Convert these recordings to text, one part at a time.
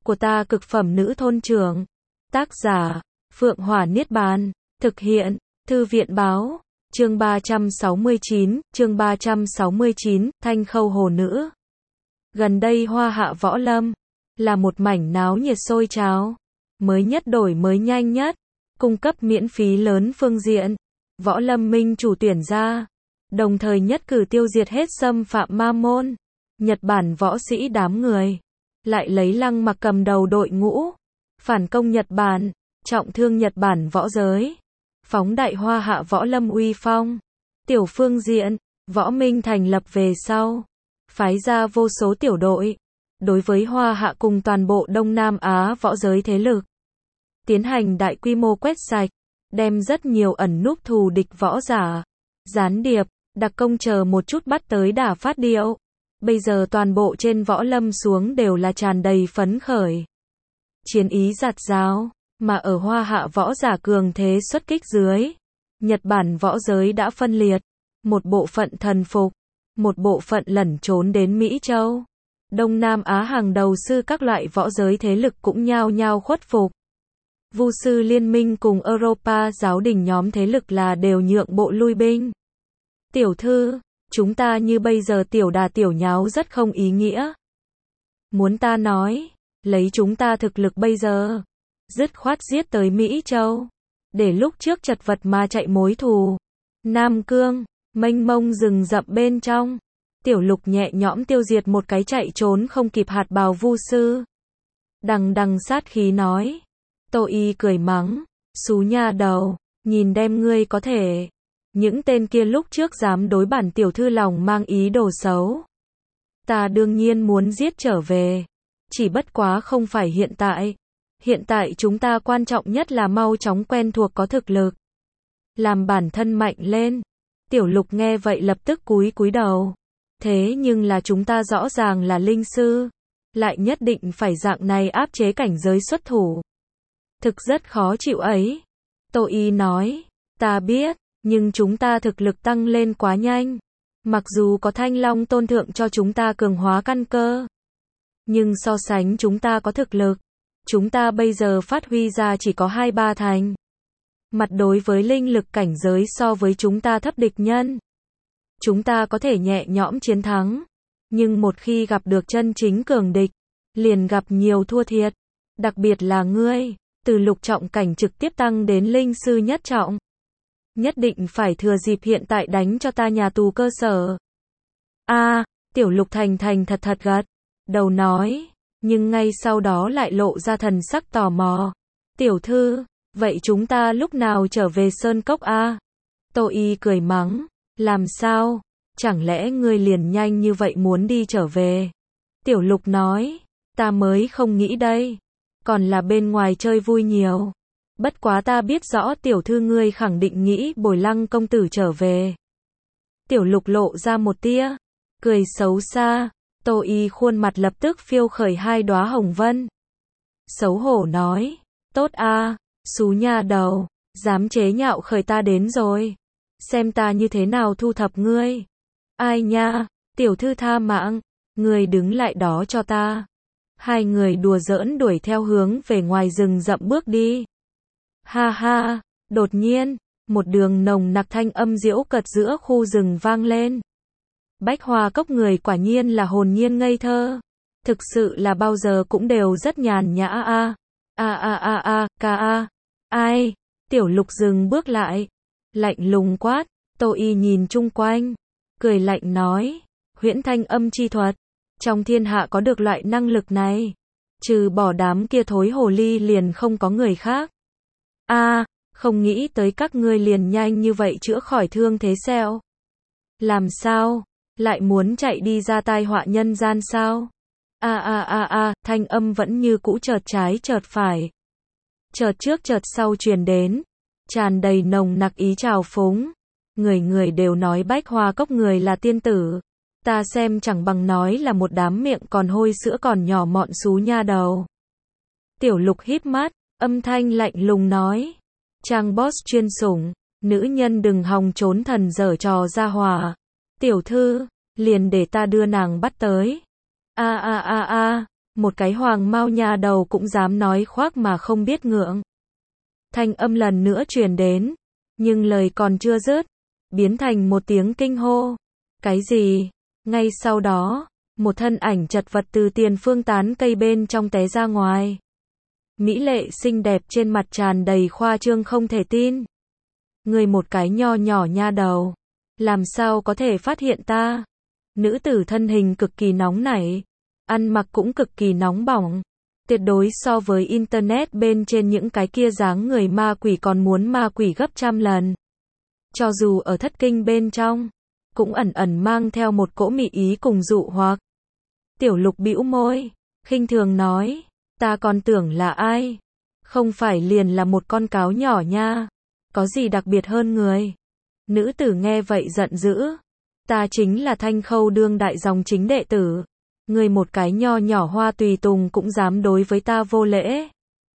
của ta cực phẩm nữ thôn trưởng. Tác giả, Phượng Hỏa Niết Bàn. Thực hiện, Thư viện Báo. Chương 369, Thanh Khâu Hồ Nữ. Gần đây Hoa Hạ Võ Lâm là một mảnh náo nhiệt sôi trào, mới nhất đổi mới nhanh nhất, cung cấp miễn phí lớn phương diện, Võ Lâm minh chủ tuyển ra, đồng thời nhất cử tiêu diệt hết xâm phạm ma môn, Nhật Bản võ sĩ đám người, lại lấy Lăng Mặc cầm đầu đội ngũ, phản công Nhật Bản, trọng thương Nhật Bản võ giới, phóng đại Hoa Hạ Võ Lâm uy phong. Tiểu phương diện, Võ Minh thành lập về sau, phái ra vô số tiểu đội, đối với Hoa Hạ cùng toàn bộ Đông Nam Á võ giới thế lực, tiến hành đại quy mô quét sạch, đem rất nhiều ẩn núp thù địch võ giả, gián điệp, đặc công chờ một chút bắt tới đả phát điệu. Bây giờ toàn bộ trên Võ Lâm xuống đều là tràn đầy phấn khởi, chiến ý giạt rào, mà ở Hoa Hạ võ giả cường thế xuất kích dưới, Nhật Bản võ giới đã phân liệt, một bộ phận thần phục, một bộ phận lẩn trốn đến Mỹ Châu. Đông Nam Á hàng đầu sư các loại võ giới thế lực cũng nhao nhao khuất phục. Vu sư liên minh cùng Europa giáo đình nhóm thế lực là đều nhượng bộ lui binh. Tiểu thư, chúng ta như bây giờ tiểu đà tiểu nháo rất không ý nghĩa. Muốn ta nói, lấy chúng ta thực lực bây giờ, dứt khoát giết tới Mỹ Châu, để lúc trước chật vật mà chạy mối thù. Nam Cương, mênh mông rừng rậm bên trong, Tiểu Lục nhẹ nhõm tiêu diệt một cái chạy trốn không kịp hạt bào vu sư. Đằng đằng sát khí nói. Tô Y cười mắng, xú nha đầu, nhìn đem ngươi có thể. Những tên kia lúc trước dám đối bản tiểu thư lòng mang ý đồ xấu, ta đương nhiên muốn giết trở về. Chỉ bất quá không phải hiện tại. Hiện tại chúng ta quan trọng nhất là mau chóng quen thuộc có thực lực, làm bản thân mạnh lên. Tiểu Lục nghe vậy lập tức cúi đầu. Thế nhưng là chúng ta rõ ràng là linh sư, lại nhất định phải dạng này áp chế cảnh giới xuất thủ. Thực rất khó chịu ấy. Tô Y nói, ta biết, nhưng chúng ta thực lực tăng lên quá nhanh. Mặc dù có Thanh Long tôn thượng cho chúng ta cường hóa căn cơ, nhưng so sánh chúng ta có thực lực, chúng ta bây giờ phát huy ra chỉ có 2-3 thành. Mặt đối với linh lực cảnh giới so với chúng ta thấp địch nhân, chúng ta có thể nhẹ nhõm chiến thắng, nhưng một khi gặp được chân chính cường địch, liền gặp nhiều thua thiệt. Đặc biệt là ngươi, từ lục trọng cảnh trực tiếp tăng đến linh sư nhất trọng. Nhất định phải thừa dịp hiện tại đánh cho ta nhà tù cơ sở. Tiểu Lục thành thật gật đầu nói, nhưng ngay sau đó lại lộ ra thần sắc tò mò. Tiểu thư, vậy chúng ta lúc nào trở về Sơn Cốc a? Tô Y cười mắng, làm sao? Chẳng lẽ ngươi liền nhanh như vậy muốn đi trở về? Tiểu Lục nói, ta mới không nghĩ đây, còn là bên ngoài chơi vui nhiều. Bất quá ta biết rõ tiểu thư ngươi khẳng định nghĩ bồi Lăng công tử trở về. Tiểu Lục lộ ra một tia cười xấu xa. Tô Y khuôn mặt lập tức phiêu khởi 2 đóa hồng vân. Xấu hổ nói, tốt a, xú nha đầu, dám chế nhạo khởi ta đến rồi. Xem ta như thế nào thu thập ngươi. Ai nha, tiểu thư tha mạng, ngươi đứng lại đó cho ta. Hai người đùa giỡn đuổi theo hướng về ngoài rừng rậm bước đi. Ha ha, đột nhiên, một đường nồng nặc thanh âm diễu cợt giữa khu rừng vang lên. Bách Hoa Cốc người quả nhiên là hồn nhiên ngây thơ. Thực sự là bao giờ cũng đều rất nhàn nhã Ai? Tiểu Lục dừng bước lại, lạnh lùng quát. Tô Y nhìn chung quanh, cười lạnh nói, huyễn thanh âm chi thuật, trong thiên hạ có được loại năng lực này, trừ bỏ đám kia thối hồ ly liền không có người khác. Không nghĩ tới các ngươi liền nhanh như vậy chữa khỏi thương thế sao? Làm sao? Lại muốn chạy đi ra tai họa nhân gian sao? Thanh âm vẫn như cũ chợt trái chợt phải, chợt trước chợt sau truyền đến, tràn đầy nồng nặc ý trào phúng. Người người đều nói Bách Hoa Cốc người là tiên tử, ta xem chẳng bằng nói là một đám miệng còn hôi sữa còn nhỏ mọn xú nha đầu. Tiểu Lục híp mắt, âm thanh lạnh lùng nói, trang boss chuyên sủng, nữ nhân đừng hòng trốn thần dở trò ra hỏa. Tiểu thư, liền để ta đưa nàng bắt tới. Một cái hoàng mao nha đầu cũng dám nói khoác mà không biết ngượng. Thanh âm lần nữa truyền đến, nhưng lời còn chưa dứt, biến thành một tiếng kinh hô. Cái gì? Ngay sau đó, một thân ảnh chật vật từ tiền phương tán cây bên trong té ra ngoài. Mỹ lệ xinh đẹp trên mặt tràn đầy khoa trương không thể tin. Người một cái nho nhỏ nha đầu, làm sao có thể phát hiện ta? Nữ tử thân hình cực kỳ nóng nảy, ăn mặc cũng cực kỳ nóng bỏng, tuyệt đối so với internet bên trên những cái kia dáng người ma quỷ còn muốn ma quỷ gấp trăm lần. Cho dù ở thất kinh bên trong, cũng ẩn ẩn mang theo một cỗ mị ý cùng dụ hoặc. Tiểu Lục bĩu môi, khinh thường nói, ta còn tưởng là ai? Không phải liền là một con cáo nhỏ nha, có gì đặc biệt hơn người? Nữ tử nghe vậy giận dữ, ta chính là Thanh Khâu đương đại dòng chính đệ tử, người một cái nho nhỏ hoa tùy tùng cũng dám đối với ta vô lễ.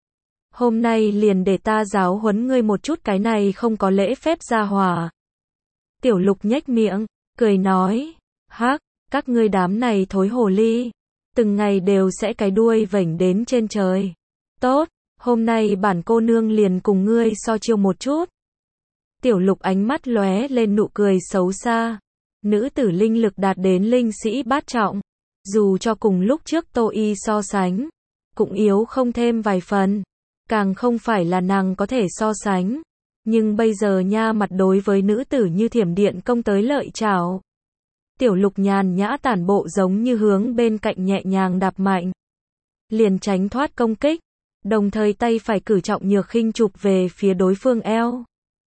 Hôm nay liền để ta giáo huấn ngươi một chút cái này không có lễ phép gia hỏa. Tiểu Lục nhếch miệng, cười nói, hắc, các ngươi đám này thối hồ ly, từng ngày đều sẽ cái đuôi vểnh đến trên trời. Tốt, hôm nay bản cô nương liền cùng ngươi so chiêu một chút. Tiểu Lục ánh mắt lóe lên nụ cười xấu xa. Nữ tử linh lực đạt đến linh sĩ bát trọng, dù cho cùng lúc trước Tô Y so sánh, cũng yếu không thêm vài phần, càng không phải là nàng có thể so sánh. Nhưng bây giờ nha mặt đối với nữ tử như thiểm điện công tới lợi chảo. Tiểu Lục nhàn nhã tản bộ giống như hướng bên cạnh nhẹ nhàng đạp mạnh, liền tránh thoát công kích, đồng thời tay phải cử trọng nhược khinh chụp về phía đối phương eo.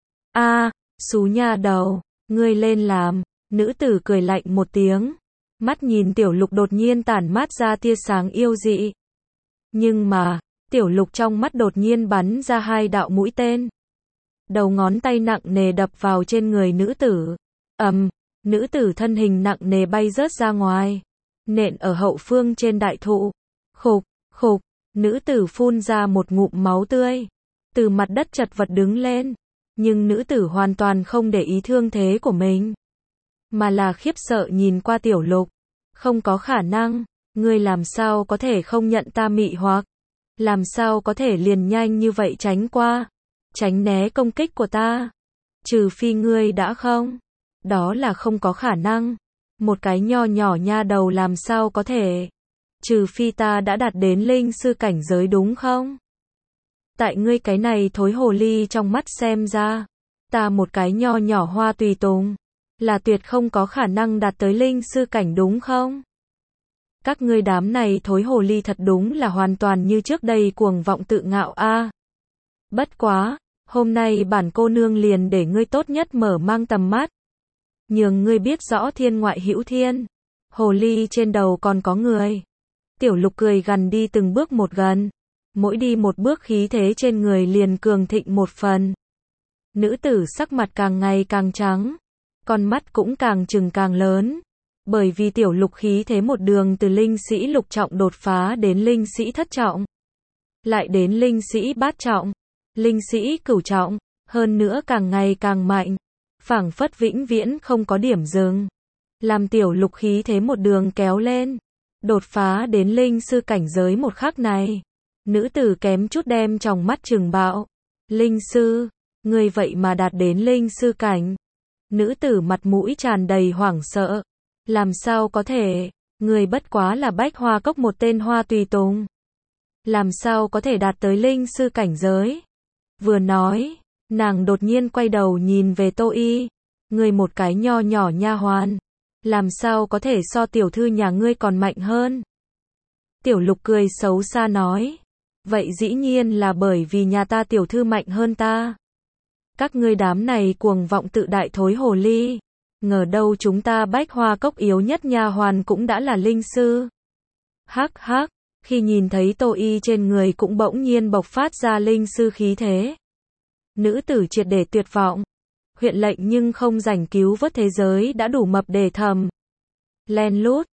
A, xú nha đầu, ngươi lên làm. Nữ tử cười lạnh một tiếng, mắt nhìn Tiểu Lục đột nhiên tản mát ra tia sáng yêu dị. Nhưng mà, Tiểu Lục trong mắt đột nhiên bắn ra hai đạo mũi tên. Đầu ngón tay nặng nề đập vào trên người nữ tử. Nữ tử thân hình nặng nề bay rớt ra ngoài, nện ở hậu phương trên đại thụ. Khục, khục, nữ tử phun ra một ngụm máu tươi, từ mặt đất chật vật đứng lên. Nhưng nữ tử hoàn toàn không để ý thương thế của mình, mà là khiếp sợ nhìn qua Tiểu Lục. Không có khả năng, ngươi làm sao có thể không nhận ta mị hoặc? Làm sao có thể liền nhanh như vậy tránh qua, tránh né công kích của ta? Trừ phi ngươi đã không. Đó là không có khả năng. Một cái nho nhỏ nha đầu làm sao có thể. Trừ phi ta đã đạt đến linh sư cảnh giới đúng không? Tại ngươi cái này thối hồ ly trong mắt xem ra, ta một cái nho nhỏ hoa tùy tùng, là tuyệt không có khả năng đạt tới linh sư cảnh đúng không? Các ngươi đám này thối hồ ly thật đúng là hoàn toàn như trước đây cuồng vọng tự ngạo a. Bất quá, hôm nay bản cô nương liền để ngươi tốt nhất mở mang tầm mắt, nhường ngươi biết rõ thiên ngoại hữu thiên, hồ ly trên đầu còn có người. Tiểu Lục cười gằn đi từng bước một gần, mỗi đi một bước khí thế trên người liền cường thịnh một phần. Nữ tử sắc mặt càng ngày càng trắng, con mắt cũng càng trừng càng lớn, bởi vì Tiểu Lục khí thế một đường từ linh sĩ lục trọng đột phá đến linh sĩ thất trọng, lại đến linh sĩ bát trọng, linh sĩ cửu trọng, hơn nữa càng ngày càng mạnh, phảng phất vĩnh viễn không có điểm dừng. Làm Tiểu Lục khí thế một đường kéo lên, đột phá đến linh sư cảnh giới một khắc này, nữ tử kém chút đem tròng mắt trừng bạo. Linh sư, ngươi vậy mà đạt đến linh sư cảnh? Nữ tử mặt mũi tràn đầy hoảng sợ. Làm sao có thể, ngươi bất quá là Bách Hoa Cốc một tên hoa tùy tùng. Làm sao có thể đạt tới linh sư cảnh giới? Vừa nói, nàng đột nhiên quay đầu nhìn về Tô Y. Ngươi một cái nho nhỏ nha hoàn, làm sao có thể so tiểu thư nhà ngươi còn mạnh hơn? Tiểu Lục cười xấu xa nói, vậy dĩ nhiên là bởi vì nhà ta tiểu thư mạnh hơn ta. Các ngươi đám này cuồng vọng tự đại thối hồ ly, ngờ đâu chúng ta Bách Hoa Cốc yếu nhất nha hoàn cũng đã là linh sư. Hắc hắc, khi nhìn thấy Tô Y trên người cũng bỗng nhiên bộc phát ra linh sư khí thế, nữ tử triệt để tuyệt vọng. Huyện lệnh nhưng không rảnh cứu vớt thế giới đã đủ mập để thầm. Len lút,